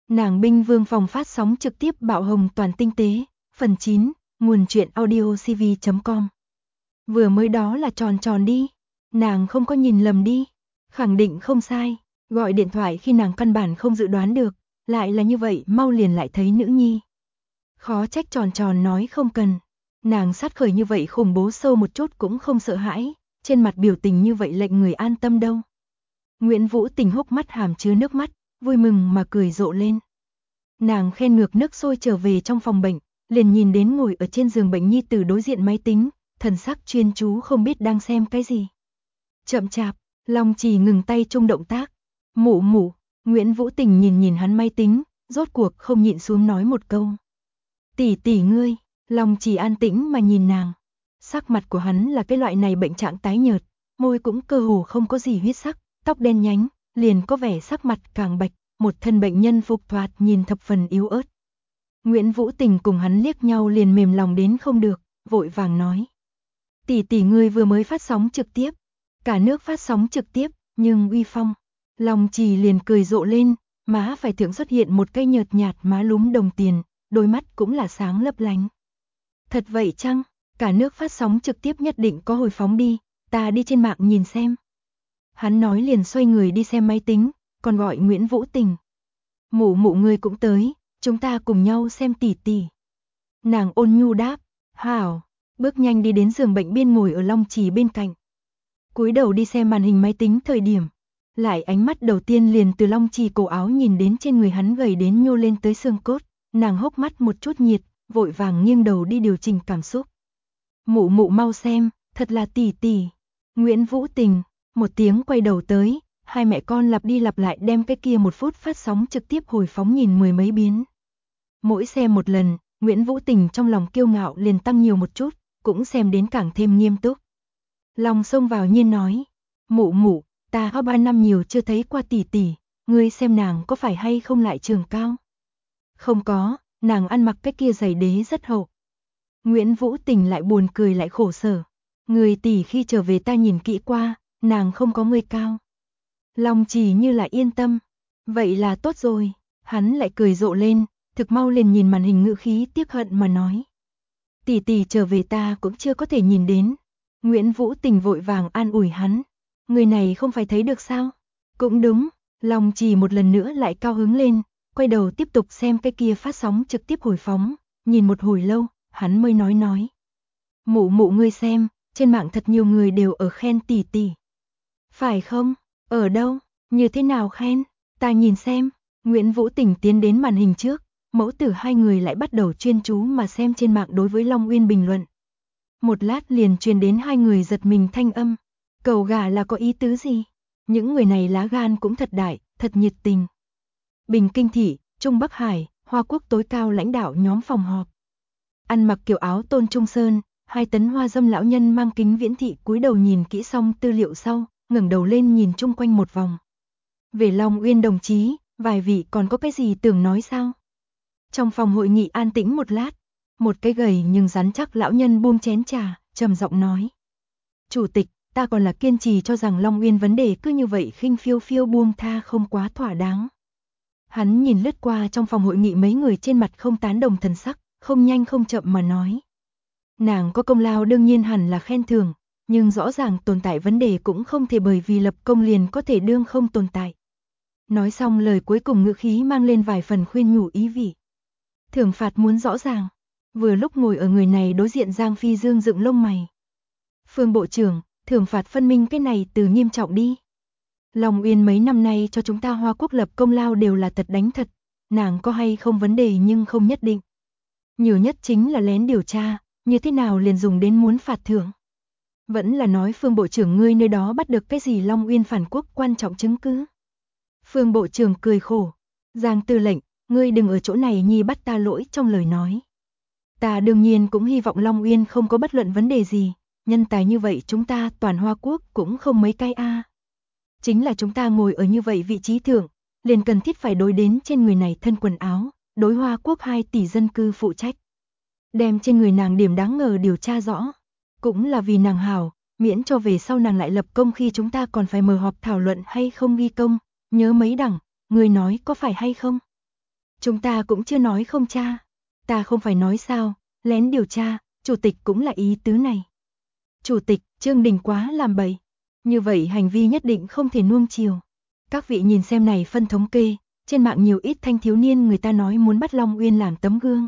Nàng binh vương phòng phát sóng trực tiếp bạo hồng toàn tinh tế, phần 9, nguồn truyện audio cv.com. Vừa mới đó là tròn tròn đi, nàng không có nhìn lầm đi, khẳng định không sai, gọi điện thoại khi nàng căn bản không dự đoán được, lại là như vậy mau liền lại thấy nữ nhi. Khó trách tròn tròn nói không cần, nàng sát khởi như vậy khủng bố sâu một chút cũng không sợ hãi, trên mặt biểu tình như vậy lệnh người an tâm đâu. Nguyễn Vũ Tình hốc mắt hàm chứa nước mắt, vui mừng mà cười rộ lên. Nàng khen ngược nước sôi trở về trong phòng bệnh, liền nhìn đến ngồi ở trên giường bệnh nhi tử đối diện máy tính, thần sắc chuyên chú không biết đang xem cái gì. Chậm chạp, Long Chỉ ngừng tay chung động tác. Mụ mụ, Nguyễn Vũ Tình nhìn hắn máy tính, rốt cuộc không nhịn xuống nói một câu. Tỷ tỷ ngươi, Long Chỉ an tĩnh mà nhìn nàng. Sắc mặt của hắn là cái loại này bệnh trạng tái nhợt, môi cũng cơ hồ không có gì huyết sắc, tóc đen nhánh, liền có vẻ sắc mặt càng bạch, một thân bệnh nhân phục thoạt nhìn thập phần yếu ớt. Nguyễn Vũ Tình cùng hắn liếc nhau liền mềm lòng đến không được, vội vàng nói. Tỷ tỷ ngươi vừa mới phát sóng trực tiếp, cả nước phát sóng trực tiếp, nhưng uy phong. Long Trì liền cười rộ lên, má phải thượng xuất hiện một cây nhợt nhạt má lúm đồng tiền, đôi mắt cũng là sáng lấp lánh. Thật vậy chăng? Cả nước phát sóng trực tiếp nhất định có hồi phóng đi, ta đi trên mạng nhìn xem. Hắn nói liền xoay người đi xem máy tính, còn gọi Nguyễn Vũ Tình. Mụ mụ ngươi cũng tới, chúng ta cùng nhau xem tỷ tỷ. Nàng ôn nhu đáp, hảo, bước nhanh đi đến giường bệnh biên ngồi ở Long Trì bên cạnh. Cúi đầu đi xem màn hình máy tính thời điểm, lại ánh mắt đầu tiên liền từ Long Trì cổ áo nhìn đến trên người hắn gầy đến nhô lên tới xương cốt, nàng hốc mắt một chút nhiệt, vội vàng nghiêng đầu đi điều chỉnh cảm xúc. Mụ mụ mau xem, thật là tỷ tỷ. Nguyễn Vũ Tình, một tiếng quay đầu tới, hai mẹ con lặp đi lặp lại đem cái kia 1 phút phát sóng trực tiếp hồi phóng nhìn mười mấy biến. Mỗi xem một lần, Nguyễn Vũ Tình trong lòng kiêu ngạo liền tăng nhiều một chút, cũng xem đến càng thêm nghiêm túc. Lòng xông vào nhiên nói, mụ mụ, ta có 3 năm nhiều chưa thấy qua tỷ tỷ, ngươi xem nàng có phải hay không lại trường cao. Không có, nàng ăn mặc cái kia giày đế rất hậu. Nguyễn Vũ Tình lại buồn cười lại khổ sở. Người tỷ khi trở về ta nhìn kỹ qua, nàng không có ngươi cao. Long Chỉ như là yên tâm. Vậy là tốt rồi. Hắn lại cười rộ lên, thực mau liền nhìn màn hình ngữ khí tiếc hận mà nói. Tỷ tỷ trở về ta cũng chưa có thể nhìn đến. Nguyễn Vũ Tình vội vàng an ủi hắn. Người này không phải thấy được sao? Cũng đúng. Long Chỉ một lần nữa lại cao hứng lên, quay đầu tiếp tục xem cái kia phát sóng trực tiếp hồi phóng. Nhìn một hồi lâu, hắn mới nói. Mụ mụ ngươi xem, trên mạng thật nhiều người đều ở khen tỷ tỷ. Phải không? Ở đâu? Như thế nào khen? Ta nhìn xem. Nguyễn Vũ Tình tiến đến màn hình trước, mẫu tử hai người lại bắt đầu chuyên chú mà xem trên mạng đối với Long Uyên bình luận. Một lát liền truyền đến hai người giật mình thanh âm. Cầu gà là có ý tứ gì? Những người này lá gan cũng thật đại, thật nhiệt tình. Bình Kinh Thị, Trung Bắc Hải, Hoa Quốc tối cao lãnh đạo nhóm phòng họp. Ăn mặc kiểu áo Tôn Trung Sơn, 2 tấn hoa dâm lão nhân mang kính viễn thị cúi đầu nhìn kỹ xong tư liệu sau, ngẩng đầu lên nhìn chung quanh một vòng. Về Long Uyên đồng chí, vài vị còn có cái gì tưởng nói sao? Trong phòng hội nghị an tĩnh một lát, một cái gầy nhưng rắn chắc lão nhân buông chén trà, trầm giọng nói. Chủ tịch, ta còn là kiên trì cho rằng Long Uyên vấn đề cứ như vậy khinh phiêu phiêu buông tha không quá thỏa đáng. Hắn nhìn lướt qua trong phòng hội nghị mấy người trên mặt không tán đồng thần sắc, không nhanh không chậm mà nói. Nàng có công lao đương nhiên hẳn là khen thưởng, nhưng rõ ràng tồn tại vấn đề cũng không thể bởi vì lập công liền có thể đương không tồn tại. Nói xong lời cuối cùng ngữ khí mang lên vài phần khuyên nhủ ý vị. Thưởng phạt muốn rõ ràng. Vừa lúc ngồi ở người này đối diện Giang Phi Dương dựng lông mày. Phương Bộ trưởng, thưởng phạt phân minh cái này từ nghiêm trọng đi. Long Uyên mấy năm nay cho chúng ta Hoa Quốc lập công lao đều là thật đánh thật. Nàng có hay không vấn đề nhưng không nhất định. Nhiều nhất chính là lén điều tra, như thế nào liền dùng đến muốn phạt thưởng. Vẫn là nói Phương Bộ trưởng ngươi nơi đó bắt được cái gì Long Uyên phản quốc quan trọng chứng cứ. Phương Bộ trưởng cười khổ. Giang Tư lệnh, ngươi đừng ở chỗ này nhi bắt ta lỗi trong lời nói. Ta đương nhiên cũng hy vọng Long Uyên không có bất luận vấn đề gì, nhân tài như vậy chúng ta toàn Hoa Quốc cũng không mấy cái a. Chính là chúng ta ngồi ở như vậy vị trí thượng, liền cần thiết phải đối đến trên người này thân quần áo, đối Hoa Quốc 2 tỷ dân cư phụ trách. Đem trên người nàng điểm đáng ngờ điều tra rõ, cũng là vì nàng hảo, miễn cho về sau nàng lại lập công khi chúng ta còn phải mở họp thảo luận hay không ghi công, nhớ mấy đẳng, người nói có phải hay không? Chúng ta cũng chưa nói không tra. Ta không phải nói sao, lén điều tra, chủ tịch cũng là ý tứ này. Chủ tịch, Trương Đình quá làm bậy. Như vậy hành vi nhất định không thể nuông chiều. Các vị nhìn xem này phân thống kê, trên mạng nhiều ít thanh thiếu niên người ta nói muốn bắt Long Uyên làm tấm gương.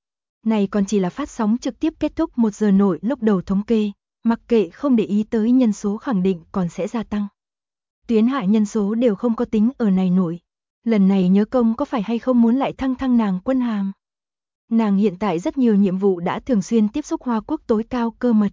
Này còn chỉ là phát sóng trực tiếp kết thúc 1 giờ nội lúc đầu thống kê, mặc kệ không để ý tới nhân số khẳng định còn sẽ gia tăng. Tuyến hạ nhân số đều không có tính ở này nổi. Lần này nhớ công có phải hay không muốn lại thăng nàng quân hàm. Nàng hiện tại rất nhiều nhiệm vụ đã thường xuyên tiếp xúc Hoa Quốc tối cao cơ mật.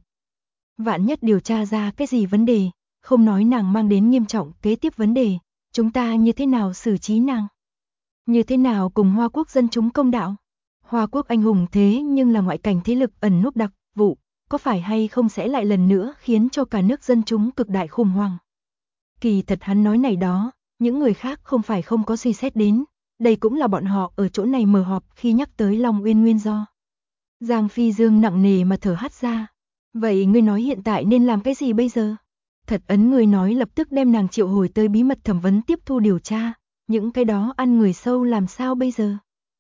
Vạn nhất điều tra ra cái gì vấn đề, không nói nàng mang đến nghiêm trọng kế tiếp vấn đề, chúng ta như thế nào xử trí nàng? Như thế nào cùng Hoa Quốc dân chúng công đạo? Hoa Quốc anh hùng thế nhưng là ngoại cảnh thế lực ẩn núp đặc vụ, có phải hay không sẽ lại lần nữa khiến cho cả nước dân chúng cực đại khủng hoảng? Kỳ thật hắn nói này đó, những người khác không phải không có suy xét đến, đây cũng là bọn họ ở chỗ này mở họp khi nhắc tới Long Uyên nguyên do. Giang Phi Dương nặng nề mà thở hắt ra. Vậy ngươi nói hiện tại nên làm cái gì bây giờ? Thật ấn người nói lập tức đem nàng triệu hồi tới bí mật thẩm vấn tiếp thu điều tra, những cái đó ăn người sâu làm sao bây giờ?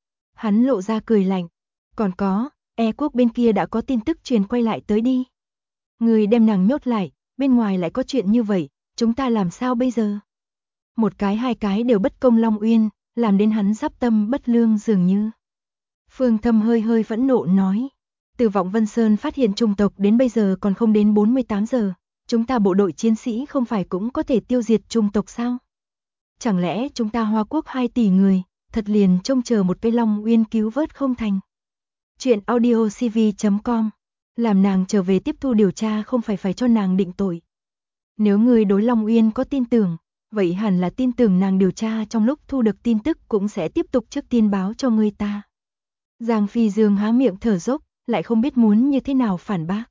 Hắn lộ ra cười lạnh. Còn có, quốc bên kia đã có tin tức truyền quay lại tới đi. Người đem nàng nhốt lại, bên ngoài lại có chuyện như vậy, chúng ta làm sao bây giờ? Một cái hai cái đều bất công Long Uyên, làm đến hắn giáp tâm bất lương dường như. Phương Thâm hơi hơi phẫn nộ nói. Từ Vọng Vân Sơn phát hiện trùng tộc đến bây giờ còn không đến 48 giờ, chúng ta bộ đội chiến sĩ không phải cũng có thể tiêu diệt trùng tộc sao? Chẳng lẽ chúng ta Hoa Quốc 2 tỷ người, thật liền trông chờ một cái Long Uyên cứu vớt không thành? Chuyện audiocv.com, làm nàng trở về tiếp thu điều tra không phải cho nàng định tội. Nếu người đối Long Uyên có tin tưởng, vậy hẳn là tin tưởng nàng điều tra trong lúc thu được tin tức cũng sẽ tiếp tục trước tiên báo cho người ta. Giang Phi Dương há miệng thở dốc, lại không biết muốn như thế nào phản bác.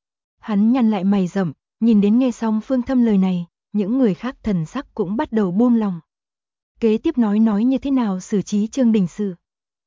Hắn nhăn lại mày rậm, nhìn đến nghe xong Phương Thâm lời này, những người khác thần sắc cũng bắt đầu buông lòng. Kế tiếp nói như thế nào xử trí Trương Đình sự.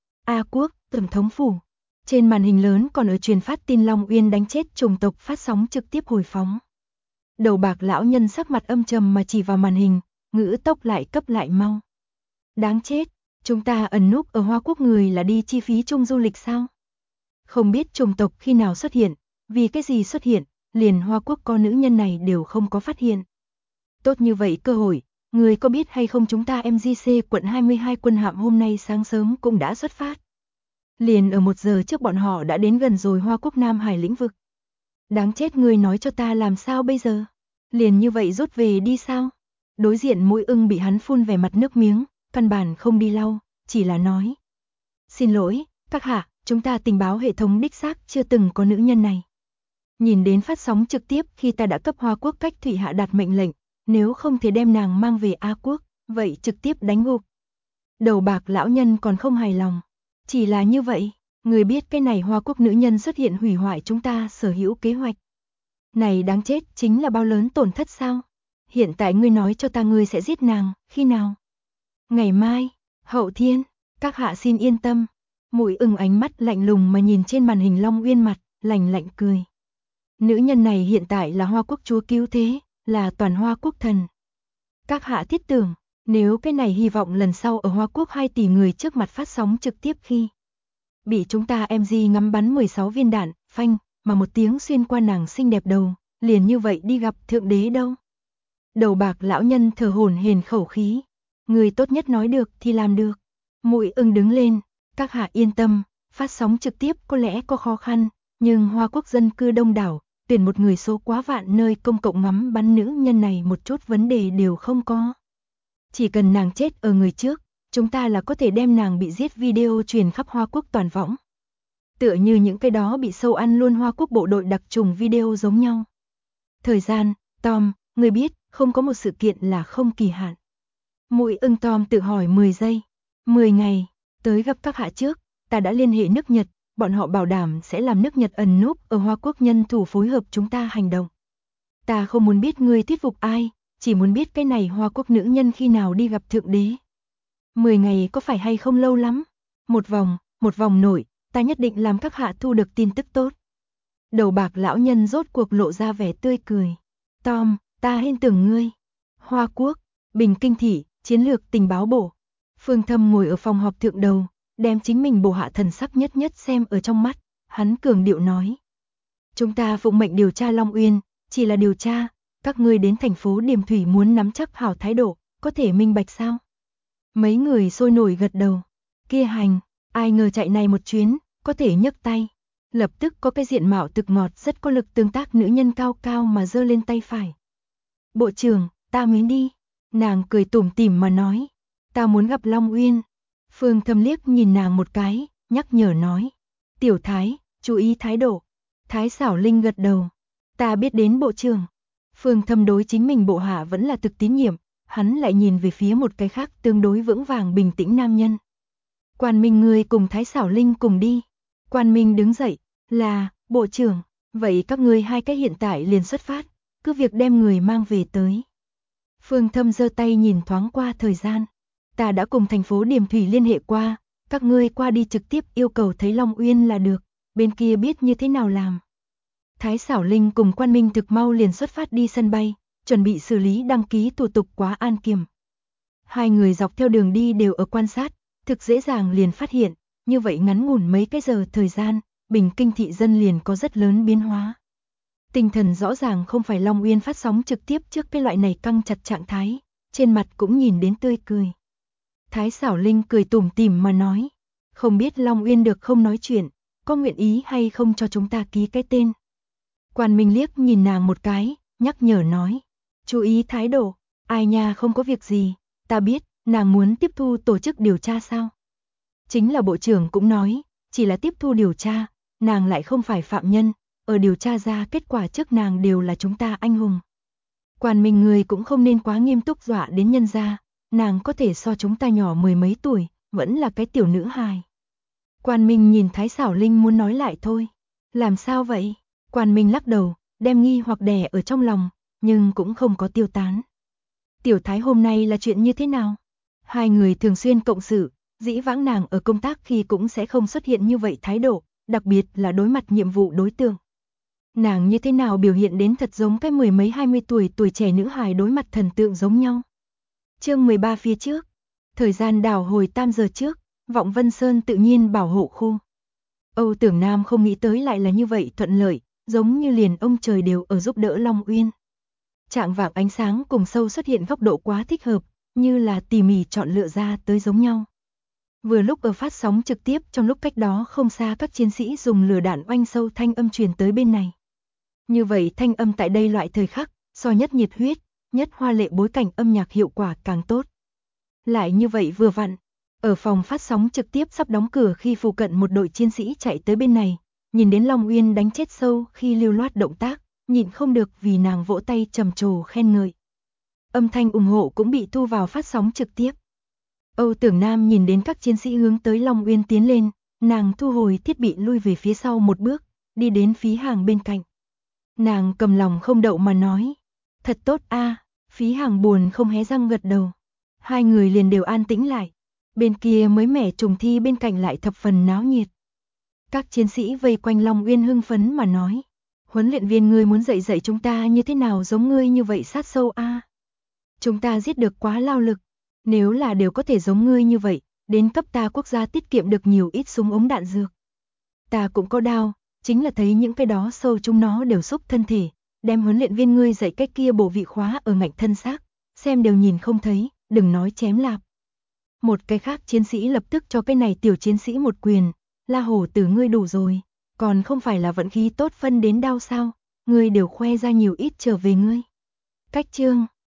A Quốc, Tổng thống phủ. Trên màn hình lớn còn ở truyền phát tin Long Uyên đánh chết trùng tộc phát sóng trực tiếp hồi phóng. Đầu bạc lão nhân sắc mặt âm trầm mà chỉ vào màn hình, ngữ tốc lại cấp lại mau. Đáng chết, chúng ta ẩn núp ở Hoa Quốc người là đi chi phí chung du lịch sao? Không biết trùng tộc khi nào xuất hiện, vì cái gì xuất hiện, liền Hoa Quốc con nữ nhân này đều không có phát hiện. Tốt như vậy cơ hội, người có biết hay không chúng ta MGC quận 22 quân hạm hôm nay sáng sớm cũng đã xuất phát. Liền ở 1 giờ trước bọn họ đã đến gần rồi Hoa Quốc Nam Hải lĩnh vực. Đáng chết, người nói cho ta làm sao bây giờ? Liền như vậy rút về đi sao? Đối diện Mũi Ưng bị hắn phun vẻ mặt nước miếng, căn bản không đi lau, chỉ là nói. Xin lỗi, các hạ, chúng ta tình báo hệ thống đích xác chưa từng có nữ nhân này. Nhìn đến phát sóng trực tiếp khi ta đã cấp Hoa Quốc cách Thủy Hạ đạt mệnh lệnh, nếu không thể đem nàng mang về A Quốc, vậy trực tiếp đánh gục. Đầu bạc lão nhân còn không hài lòng. Chỉ là như vậy, người biết cái này Hoa Quốc nữ nhân xuất hiện hủy hoại chúng ta sở hữu kế hoạch. Này đáng chết, chính là bao lớn tổn thất sao? Hiện tại ngươi nói cho ta ngươi sẽ giết nàng, khi nào? Ngày mai, hậu thiên, các hạ xin yên tâm. Mũi Ưng ánh mắt lạnh lùng mà nhìn trên màn hình Long Uyên mặt, lạnh lạnh cười. Nữ nhân này hiện tại là Hoa Quốc chúa cứu thế, là toàn Hoa Quốc thần. Các hạ thiết tưởng, nếu cái này hy vọng lần sau ở Hoa Quốc 2 tỷ người trước mặt phát sóng trực tiếp khi bị chúng ta MG ngắm bắn 16 viên đạn, phanh, mà một tiếng xuyên qua nàng xinh đẹp đầu, liền như vậy đi gặp thượng đế đâu. Đầu bạc lão nhân thở hổn hển khẩu khí. Người tốt nhất nói được thì làm được. Mũi Ưng đứng lên, các hạ yên tâm, phát sóng trực tiếp có lẽ có khó khăn, nhưng Hoa Quốc dân cư đông đảo, tuyển một người số quá vạn nơi công cộng ngắm bắn nữ nhân này một chút vấn đề đều không có. Chỉ cần nàng chết ở người trước, chúng ta là có thể đem nàng bị giết video truyền khắp Hoa Quốc toàn võng. Tựa như những cái đó bị sâu ăn luôn Hoa Quốc bộ đội đặc trùng video giống nhau. Thời gian, Tom, người biết, không có một sự kiện là không kỳ hạn. Mũi Ưng Tom tự hỏi 10 giây, 10 ngày, tới gặp các hạ trước, ta đã liên hệ nước Nhật, bọn họ bảo đảm sẽ làm nước Nhật ẩn núp ở Hoa Quốc nhân thủ phối hợp chúng ta hành động. Ta không muốn biết ngươi thuyết phục ai, chỉ muốn biết cái này Hoa Quốc nữ nhân khi nào đi gặp thượng đế. 10 ngày có phải hay không lâu lắm? Một vòng nổi, ta nhất định làm các hạ thu được tin tức tốt. Đầu bạc lão nhân rốt cuộc lộ ra vẻ tươi cười. Tom, ta tin tưởng ngươi. Hoa Quốc, Bình Kinh thị, chiến lược tình báo bộ. Phương Thâm ngồi ở phòng họp thượng đầu, đem chính mình bộ hạ thần sắc nhất nhất xem ở trong mắt, hắn cường điệu nói. Chúng ta phụng mệnh điều tra Long Uyên, chỉ là điều tra, các ngươi đến thành phố Điềm Thủy muốn nắm chắc hảo thái độ, có thể minh bạch sao? Mấy người sôi nổi gật đầu, kia hành, ai ngờ chạy này một chuyến, có thể nhấc tay. Lập tức có cái diện mạo thực ngọt rất có lực tương tác nữ nhân cao cao mà giơ lên tay phải. Bộ trưởng, ta mới đi. Nàng cười tủm tỉm mà nói. Ta muốn gặp Long Uyên. Phương Thâm liếc nhìn nàng một cái, nhắc nhở nói. Tiểu Thái, chú ý thái độ. Thái Xảo Linh gật đầu. Ta biết đến bộ trưởng. Phương Thâm đối chính mình bộ hạ vẫn là thực tín nhiệm. Hắn lại nhìn về phía một cái khác tương đối vững vàng bình tĩnh nam nhân. Quan Minh ngươi cùng Thái Xảo Linh cùng đi. Quan Minh đứng dậy. Là, bộ trưởng, vậy các ngươi hai cái hiện tại liền xuất phát, cứ việc đem người mang về tới. Phương Thâm giơ tay nhìn thoáng qua thời gian. Ta đã cùng thành phố Điềm Thủy liên hệ qua, các ngươi qua đi trực tiếp yêu cầu thấy Long Uyên là được, bên kia biết như thế nào làm. Thái Xảo Linh cùng Quan Minh thực mau liền xuất phát đi sân bay, chuẩn bị xử lý đăng ký thủ tục quá an kiểm. Hai người dọc theo đường đi đều ở quan sát, thực dễ dàng liền phát hiện, như vậy ngắn ngủn mấy cái giờ thời gian. Bình Kinh thị dân liền có rất lớn biến hóa. Tinh thần rõ ràng không phải Long Uyên phát sóng trực tiếp trước cái loại này căng chặt trạng thái, trên mặt cũng nhìn đến tươi cười. Thái Xảo Linh cười tủm tỉm mà nói, không biết Long Uyên được không nói chuyện, có nguyện ý hay không cho chúng ta ký cái tên. Quan Minh liếc nhìn nàng một cái, nhắc nhở nói, chú ý thái độ, ai nha không có việc gì, ta biết, nàng muốn tiếp thu tổ chức điều tra sao. Chính là bộ trưởng cũng nói, chỉ là tiếp thu điều tra. Nàng lại không phải phạm nhân, ở điều tra ra kết quả trước nàng đều là chúng ta anh hùng. Quan Minh người cũng không nên quá nghiêm túc dọa đến nhân gia, nàng có thể so chúng ta nhỏ mười mấy tuổi, vẫn là cái tiểu nữ hài. Quan Minh nhìn Thái Xảo Linh muốn nói lại thôi. Làm sao vậy? Quan Minh lắc đầu, đem nghi hoặc đè ở trong lòng, nhưng cũng không có tiêu tán. Tiểu Thái hôm nay là chuyện như thế nào? Hai người thường xuyên cộng sự, dĩ vãng nàng ở công tác khi cũng sẽ không xuất hiện như vậy thái độ. Đặc biệt là đối mặt nhiệm vụ đối tượng. Nàng như thế nào biểu hiện đến thật giống cái mười mấy 20 tuổi trẻ nữ hài đối mặt thần tượng giống nhau. Chương 13 phía trước. Thời gian đảo hồi 3 giờ trước, Vọng Vân Sơn tự nhiên bảo hộ khu. Âu Tưởng Nam không nghĩ tới lại là như vậy thuận lợi, giống như liền ông trời đều ở giúp đỡ Long Uyên. Trạng vạng ánh sáng cùng sâu xuất hiện góc độ quá thích hợp, như là tỉ mỉ chọn lựa ra tới giống nhau. Vừa lúc ở phát sóng trực tiếp trong lúc cách đó không xa các chiến sĩ dùng lửa đạn oanh sâu thanh âm truyền tới bên này. Như vậy thanh âm tại đây loại thời khắc, so nhất nhiệt huyết, nhất hoa lệ bối cảnh âm nhạc hiệu quả càng tốt. Lại như vậy vừa vặn, ở phòng phát sóng trực tiếp sắp đóng cửa khi phụ cận một đội chiến sĩ chạy tới bên này, nhìn đến Long Uyên đánh chết sâu khi lưu loát động tác, nhịn không được vì nàng vỗ tay trầm trồ khen ngợi. Âm thanh ủng hộ cũng bị thu vào phát sóng trực tiếp. Âu Tưởng Nam nhìn đến các chiến sĩ hướng tới Long Uyên tiến lên, nàng thu hồi thiết bị lui về phía sau một bước, đi đến phí hàng bên cạnh. Nàng cầm lòng không đậu mà nói, thật tốt a. Phí hàng buồn không hé răng gật đầu. Hai người liền đều an tĩnh lại, bên kia mới mẻ trùng thi bên cạnh lại thập phần náo nhiệt. Các chiến sĩ vây quanh Long Uyên hưng phấn mà nói, huấn luyện viên ngươi muốn dạy chúng ta như thế nào giống ngươi như vậy sát sâu a. Chúng ta giết được quá lao lực. Nếu là đều có thể giống ngươi như vậy, đến cấp ta quốc gia tiết kiệm được nhiều ít súng ống đạn dược. Ta cũng có đao, chính là thấy những cái đó sâu chúng nó đều xúc thân thể, đem huấn luyện viên ngươi dạy cách kia bổ vị khóa ở ngạnh thân xác, xem đều nhìn không thấy, đừng nói chém lạp. Một cái khác chiến sĩ lập tức cho cái này tiểu chiến sĩ một quyền, La Hổ Tử ngươi đủ rồi, còn không phải là vận khí tốt phân đến đao sao, ngươi đều khoe ra nhiều ít trở về ngươi. Cách chương